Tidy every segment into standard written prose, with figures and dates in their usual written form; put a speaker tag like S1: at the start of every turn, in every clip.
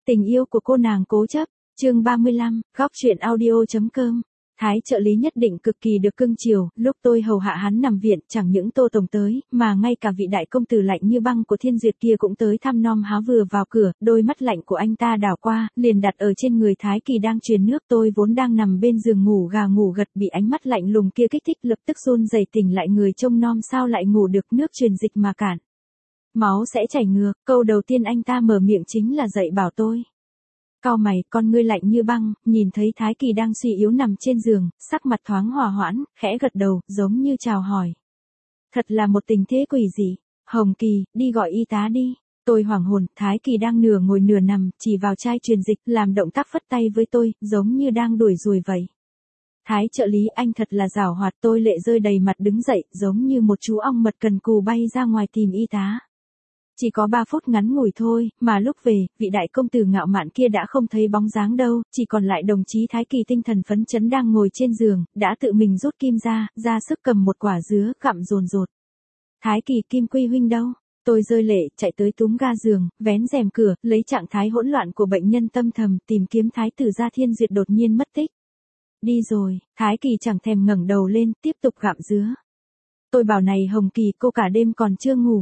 S1: Tình yêu của cô nàng cố chấp, chương 35, góc truyện audio.com. Thái trợ lý nhất định cực kỳ được cưng chiều, lúc tôi hầu hạ hắn nằm viện, chẳng những Tô Tổng tới, mà ngay cả vị đại công tử lạnh như băng của Thiên Duyệt kia cũng tới thăm nom háo vừa vào cửa, đôi mắt lạnh của anh ta đảo qua, liền đặt ở trên người Thái Kỳ đang truyền nước. Tôi vốn đang nằm bên giường ngủ gà ngủ gật bị ánh mắt lạnh lùng kia kích thích, lập tức run rẩy tỉnh lại, người trông nom sao lại ngủ được, nước truyền dịch mà cản. Máu sẽ chảy ngược, câu đầu tiên anh ta mở miệng chính là dạy bảo tôi. Cau mày, con ngươi lạnh như băng, nhìn thấy Thái Kỳ đang suy yếu nằm trên giường, sắc mặt thoáng hòa hoãn, khẽ gật đầu, giống như chào hỏi. Thật là một tình thế quỷ dị. Hồng Kỳ, đi gọi y tá đi. Tôi hoảng hồn, Thái Kỳ đang nửa ngồi nửa nằm, chỉ vào chai truyền dịch, làm động tác phất tay với tôi, giống như đang đuổi ruồi vậy. Thái trợ lý, anh thật là giảo hoạt. Tôi lệ rơi đầy mặt đứng dậy, giống như một chú ong mật cần cù bay ra ngoài tìm y tá. Chỉ có 3 phút ngắn ngủi thôi, mà lúc về, vị đại công tử ngạo mạn kia đã không thấy bóng dáng đâu, chỉ còn lại đồng chí Thái Kỳ tinh thần phấn chấn đang ngồi trên giường, đã tự mình rút kim ra sức cầm một quả dứa, gặm dồn dột. Thái Kỳ, Kim Quy huynh đâu? Tôi rơi lệ, chạy tới túm ga giường, vén rèm cửa, lấy trạng thái hỗn loạn của bệnh nhân tâm thầm, tìm kiếm Thái tử gia Thiên Duyệt đột nhiên mất tích. Đi rồi, Thái Kỳ chẳng thèm ngẩng đầu lên, tiếp tục gặm dứa. Tôi bảo này Hồng Kỳ, cô cả đêm còn chưa ngủ.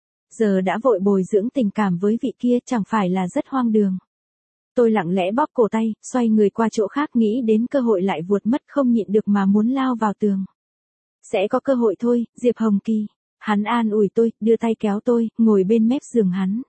S1: Giờ đã vội bồi dưỡng tình cảm với vị kia, chẳng phải là rất hoang đường. Tôi lặng lẽ bóp cổ tay, xoay người qua chỗ khác, nghĩ đến cơ hội lại vuột mất, không nhịn được mà muốn lao vào tường. Sẽ có cơ hội thôi, Diệp Hồng Kỳ. Hắn an ủi tôi, đưa tay kéo tôi, ngồi bên mép giường hắn.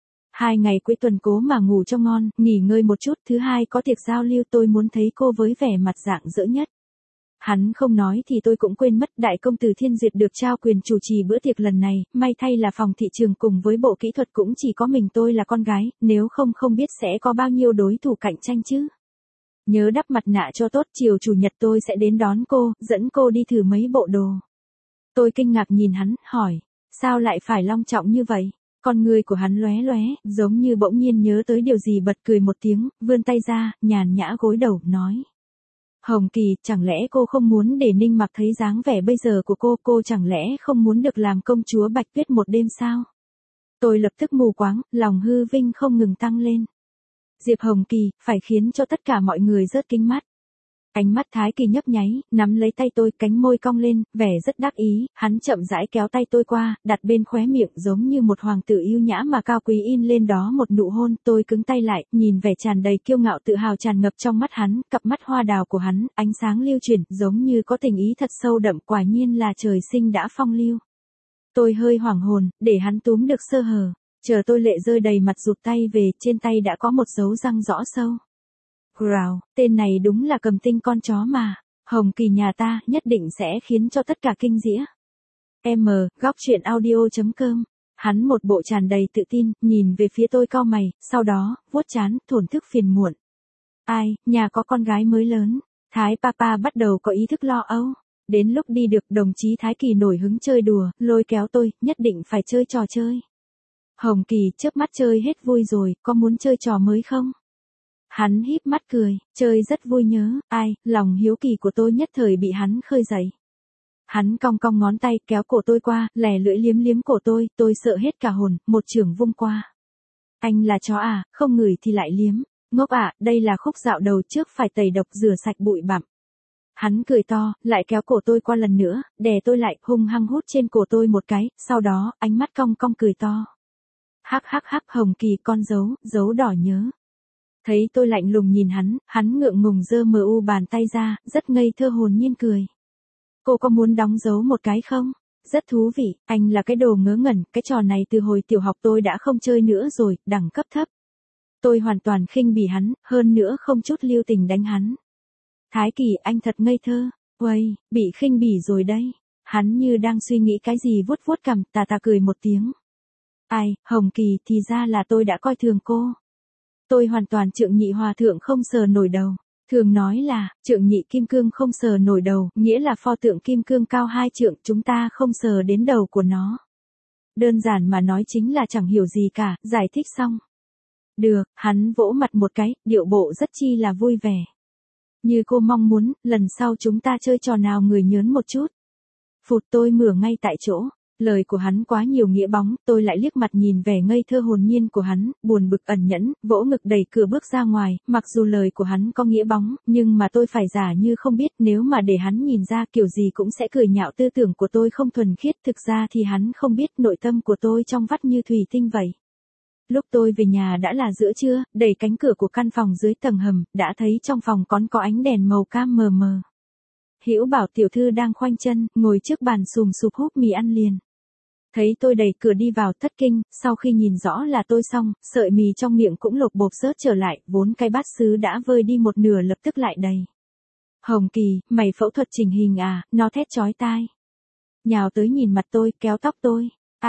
S1: 2 ngày cuối tuần cố mà ngủ cho ngon, nghỉ ngơi một chút, thứ hai có tiệc giao lưu, tôi muốn thấy cô với vẻ mặt rạng rỡ nhất. Hắn không nói thì tôi cũng quên mất, đại công tử Thiên Duyệt được trao quyền chủ trì bữa tiệc lần này, may thay là phòng thị trường cùng với bộ kỹ thuật cũng chỉ có mình tôi là con gái, nếu không biết sẽ có bao nhiêu đối thủ cạnh tranh chứ. Nhớ đắp mặt nạ cho tốt, chiều chủ nhật tôi sẽ đến đón cô, dẫn cô đi thử mấy bộ đồ. Tôi kinh ngạc nhìn hắn, hỏi, sao lại phải long trọng như vậy? Con người của hắn lóe lóe, giống như bỗng nhiên nhớ tới điều gì, bật cười một tiếng, vươn tay ra, nhàn nhã gối đầu, nói. Hồng Kỳ, chẳng lẽ cô không muốn để Ninh Mặc thấy dáng vẻ bây giờ của cô chẳng lẽ không muốn được làm công chúa Bạch Tuyết một đêm sao? Tôi lập tức mù quáng, lòng hư vinh không ngừng tăng lên. Diệp Hồng Kỳ, phải khiến cho tất cả mọi người rớt kính mắt. Ánh mắt Thái Kỳ nhấp nháy, nắm lấy tay tôi, cánh môi cong lên, vẻ rất đắc ý, hắn chậm rãi kéo tay tôi qua, đặt bên khóe miệng, giống như một hoàng tử yêu nhã mà cao quý in lên đó một nụ hôn. Tôi cứng tay lại, nhìn vẻ tràn đầy kiêu ngạo tự hào tràn ngập trong mắt hắn, cặp mắt hoa đào của hắn, ánh sáng lưu chuyển, giống như có tình ý thật sâu đậm, quả nhiên là trời sinh đã phong lưu. Tôi hơi hoảng hồn, để hắn túm được sơ hở, chờ tôi lệ rơi đầy mặt rụt tay về, trên tay đã có một dấu răng rõ sâu. Growl, tên này đúng là cầm tinh con chó mà. Hồng Kỳ nhà ta nhất định sẽ khiến cho tất cả kinh dĩa. Góc truyện audio.com. Hắn một bộ tràn đầy tự tin, nhìn về phía tôi cau mày, sau đó, vuốt trán, thổn thức phiền muộn. Ai, nhà có con gái mới lớn. Thái Papa bắt đầu có ý thức lo âu. Đến lúc đi được, đồng chí Thái Kỳ nổi hứng chơi đùa, lôi kéo tôi, nhất định phải chơi trò chơi. Hồng Kỳ, chớp mắt chơi hết vui rồi, có muốn chơi trò mới không? Hắn híp mắt cười, chơi rất vui nhớ, ai, lòng hiếu kỳ của tôi nhất thời bị hắn khơi dậy. Hắn cong cong ngón tay kéo cổ tôi qua, lè lưỡi liếm liếm cổ tôi sợ hết cả hồn, một chưởng vung qua. Anh là chó à, không ngửi thì lại liếm, ngốc à, đây là khúc dạo đầu trước phải tẩy độc rửa sạch bụi bặm. Hắn cười to, lại kéo cổ tôi qua lần nữa, đè tôi lại, hung hăng hút trên cổ tôi một cái, sau đó, ánh mắt cong cong cười to. Hắc hắc hắc, Hồng Kỳ con dấu đỏ nhớ. Thấy tôi lạnh lùng nhìn hắn ngượng ngùng giơ bàn tay ra, rất ngây thơ hồn nhiên cười. Cô có muốn đóng dấu một cái không? Rất thú vị, anh là cái đồ ngớ ngẩn, cái trò này từ hồi tiểu học tôi đã không chơi nữa rồi, đẳng cấp thấp. Tôi hoàn toàn khinh bỉ hắn, hơn nữa không chút lưu tình đánh hắn. Thái Kỳ, anh thật ngây thơ. Uầy, bị khinh bỉ rồi đây. Hắn như đang suy nghĩ cái gì, vuốt vuốt cằm, tà cười một tiếng. Ai, Hồng Kỳ, thì ra là tôi đã coi thường cô. Tôi hoàn toàn trượng nhị hòa thượng không sờ nổi đầu. Thường nói là, trượng nhị kim cương không sờ nổi đầu, nghĩa là pho tượng kim cương cao 2 trượng, chúng ta không sờ đến đầu của nó. Đơn giản mà nói chính là chẳng hiểu gì cả, giải thích xong. Được, hắn vỗ mặt một cái, điệu bộ rất chi là vui vẻ. Như cô mong muốn, lần sau chúng ta chơi trò nào người nhớn một chút. Phụt, tôi mửa ngay tại chỗ. Lời của hắn quá nhiều nghĩa bóng, tôi lại liếc mặt nhìn vẻ ngây thơ hồn nhiên của hắn, buồn bực ẩn nhẫn, vỗ ngực đẩy cửa bước ra ngoài, mặc dù lời của hắn có nghĩa bóng, nhưng mà tôi phải giả như không biết, nếu mà để hắn nhìn ra kiểu gì cũng sẽ cười nhạo tư tưởng của tôi không thuần khiết, thực ra thì hắn không biết nội tâm của tôi trong vắt như thủy tinh vậy. Lúc tôi về nhà đã là giữa trưa, đẩy cánh cửa của căn phòng dưới tầng hầm, đã thấy trong phòng còn có ánh đèn màu cam mờ mờ. Hữu Bảo tiểu thư đang khoanh chân, ngồi trước bàn sùm sụp húp mì ăn liền. Thấy tôi đẩy cửa đi vào thất kinh, sau khi nhìn rõ là tôi xong, sợi mì trong miệng cũng lột bột rớt trở lại, vốn cái bát sứ đã vơi đi một nửa lập tức lại đầy. Hồng Kỳ, mày phẫu thuật chỉnh hình à, nó thét chói tai. Nhào tới nhìn mặt tôi, kéo tóc tôi.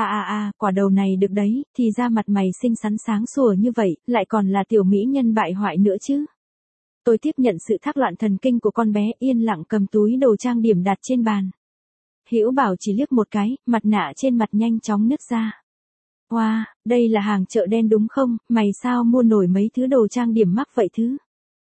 S1: Quả đầu này được đấy, thì ra mặt mày xinh xắn sáng sủa như vậy, lại còn là tiểu mỹ nhân bại hoại nữa chứ. Tôi tiếp nhận sự thác loạn thần kinh của con bé, yên lặng cầm túi đồ trang điểm đặt trên bàn. Hữu Bảo chỉ liếc một cái, mặt nạ trên mặt nhanh chóng nứt ra. Wow, đây là hàng chợ đen đúng không, mày sao mua nổi mấy thứ đồ trang điểm mắc vậy thứ.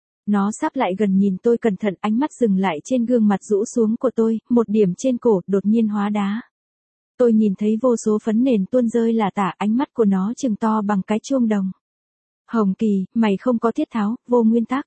S1: Nó sắp lại gần nhìn tôi cẩn thận, ánh mắt dừng lại trên gương mặt rũ xuống của tôi, một điểm trên cổ đột nhiên hóa đá. Tôi nhìn thấy vô số phấn nền tuôn rơi lả tả, ánh mắt của nó trừng to bằng cái chuông đồng. Hồng Kỳ, mày không có tiết tháo, vô nguyên tắc.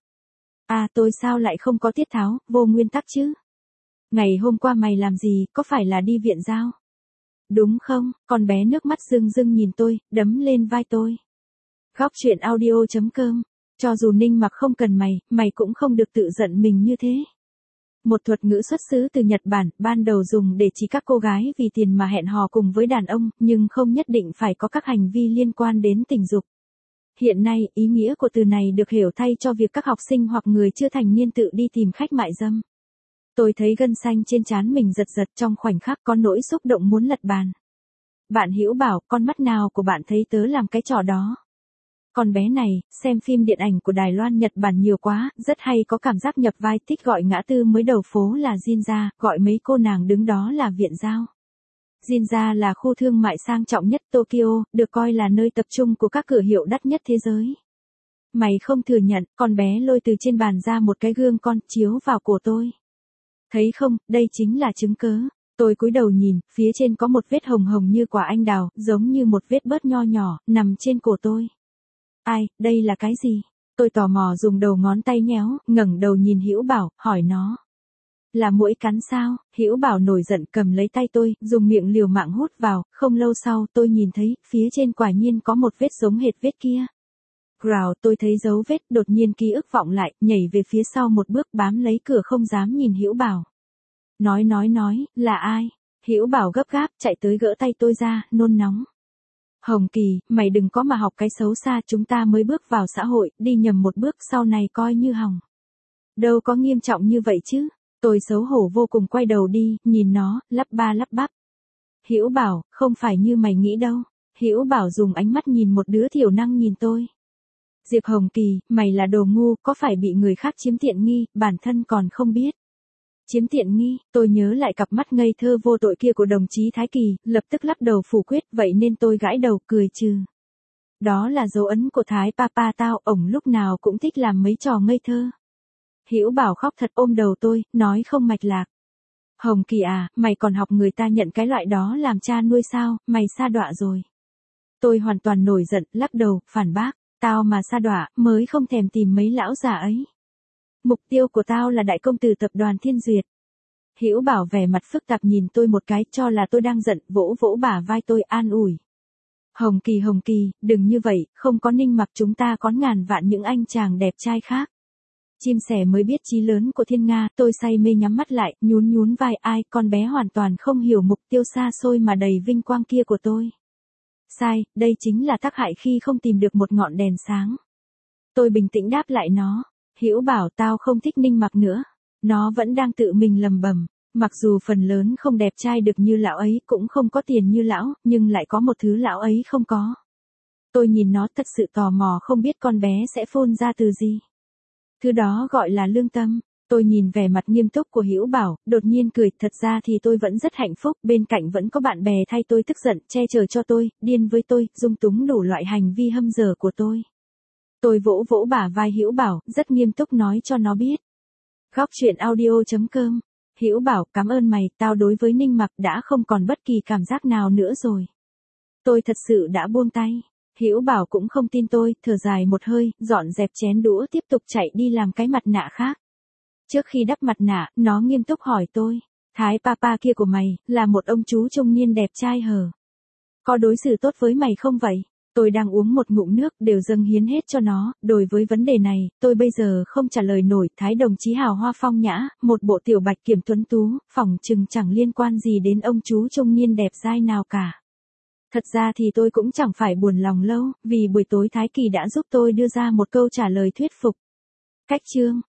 S1: Tôi sao lại không có tiết tháo, vô nguyên tắc chứ? Ngày hôm qua mày làm gì, có phải là đi viện giao? Đúng không? Con bé nước mắt rưng rưng nhìn tôi, đấm lên vai tôi. Góc truyện audio.com. Cho dù Ninh Mặc không cần mày cũng không được tự giận mình như thế. Một thuật ngữ xuất xứ từ Nhật Bản, ban đầu dùng để chỉ các cô gái vì tiền mà hẹn hò cùng với đàn ông, nhưng không nhất định phải có các hành vi liên quan đến tình dục. Hiện nay, ý nghĩa của từ này được hiểu thay cho việc các học sinh hoặc người chưa thành niên tự đi tìm khách mại dâm. Tôi thấy gân xanh trên trán mình giật giật, trong khoảnh khắc có nỗi xúc động muốn lật bàn. Bạn Hữu Bảo, con mắt nào của bạn thấy tớ làm cái trò đó? Con bé này, xem phim điện ảnh của Đài Loan Nhật Bản nhiều quá, rất hay có cảm giác nhập vai, thích gọi ngã tư mới đầu phố là Ginza, gọi mấy cô nàng đứng đó là viện giao. Ginza là khu thương mại sang trọng nhất Tokyo, được coi là nơi tập trung của các cửa hiệu đắt nhất thế giới. Mày không thừa nhận, con bé lôi từ trên bàn ra một cái gương con, chiếu vào cổ tôi. Thấy không, đây chính là chứng cớ. Tôi cúi đầu nhìn, phía trên có một vết hồng hồng như quả anh đào, giống như một vết bớt nho nhỏ, nằm trên cổ tôi. Đây là cái gì? Tôi tò mò dùng đầu ngón tay nhéo, ngẩng đầu nhìn Hữu Bảo, hỏi nó. Là muỗi cắn sao? Hữu Bảo nổi giận cầm lấy tay tôi, dùng miệng liều mạng hút vào, không lâu sau tôi nhìn thấy, phía trên quả nhiên có một vết giống hệt vết kia. Growl, tôi thấy dấu vết, đột nhiên ký ức vọng lại, nhảy về phía sau một bước bám lấy cửa không dám nhìn Hữu Bảo. Nói, là ai? Hữu Bảo gấp gáp, chạy tới gỡ tay tôi ra, nôn nóng. Hồng Kỳ, mày đừng có mà học cái xấu xa, chúng ta mới bước vào xã hội, đi nhầm một bước sau này coi như hỏng. Đâu có nghiêm trọng như vậy chứ. Tôi xấu hổ vô cùng quay đầu đi, nhìn nó, lắp ba lắp bắp. Hữu Bảo, không phải như mày nghĩ đâu. Hữu Bảo dùng ánh mắt nhìn một đứa thiểu năng nhìn tôi. Diệp Hồng Kỳ, mày là đồ ngu, có phải bị người khác chiếm tiện nghi, bản thân còn không biết. Chiếm tiện nghi, tôi nhớ lại cặp mắt ngây thơ vô tội kia của đồng chí Thái Kỳ, lập tức lắc đầu phủ quyết, vậy nên tôi gãi đầu cười trừ. Đó là dấu ấn của Thái Papa tao, ổng lúc nào cũng thích làm mấy trò ngây thơ. Hữu Bảo khóc thật ôm đầu tôi, nói không mạch lạc. Hồng Kỳ à, mày còn học người ta nhận cái loại đó làm cha nuôi sao, mày sa đọa rồi. Tôi hoàn toàn nổi giận, lắc đầu, phản bác, tao mà sa đọa, mới không thèm tìm mấy lão già ấy. Mục tiêu của tao là đại công tử tập đoàn Thiên Duyệt. Hữu Bảo vẻ mặt phức tạp nhìn tôi một cái, cho là tôi đang giận, vỗ vỗ bả vai tôi an ủi. Hồng Kỳ, đừng như vậy, không có Ninh Mặc chúng ta có ngàn vạn những anh chàng đẹp trai khác. Chim sẻ mới biết chí lớn của thiên nga, tôi say mê nhắm mắt lại, nhún vai con bé hoàn toàn không hiểu mục tiêu xa xôi mà đầy vinh quang kia của tôi. Sai, đây chính là tác hại khi không tìm được một ngọn đèn sáng. Tôi bình tĩnh đáp lại nó. Hữu Bảo, tao không thích Ninh Mặc nữa. Nó vẫn đang tự mình lầm bầm. Mặc dù phần lớn không đẹp trai được như lão ấy, cũng không có tiền như lão, nhưng lại có một thứ lão ấy không có. Tôi nhìn nó thật sự tò mò, không biết con bé sẽ phun ra từ gì. Thứ đó gọi là lương tâm. Tôi nhìn vẻ mặt nghiêm túc của Hữu Bảo, đột nhiên cười, thật ra thì tôi vẫn rất hạnh phúc, bên cạnh vẫn có bạn bè thay tôi tức giận, che chở cho tôi, điên với tôi, dung túng đủ loại hành vi hâm dở của tôi. Tôi vỗ vỗ bả vai Hữu Bảo, rất nghiêm túc nói cho nó biết. Góc truyện audio.com Hữu Bảo, cảm ơn mày, tao đối với Ninh Mặc đã không còn bất kỳ cảm giác nào nữa rồi. Tôi thật sự đã buông tay. Hữu Bảo cũng không tin tôi, thở dài một hơi, dọn dẹp chén đũa tiếp tục chạy đi làm cái mặt nạ khác. Trước khi đắp mặt nạ, nó nghiêm túc hỏi tôi, Thái Papa kia của mày, là một ông chú trung niên đẹp trai hờ. Có đối xử tốt với mày không vậy? Tôi đang uống một ngụm nước đều dâng hiến hết cho nó, đối với vấn đề này, tôi bây giờ không trả lời nổi. Thái đồng chí hào hoa phong nhã, một bộ tiểu bạch kiểm tuấn tú, phỏng chừng chẳng liên quan gì đến ông chú trung niên đẹp dai nào cả. Thật ra thì tôi cũng chẳng phải buồn lòng lâu, vì buổi tối Thái Kỳ đã giúp tôi đưa ra một câu trả lời thuyết phục. Cách chương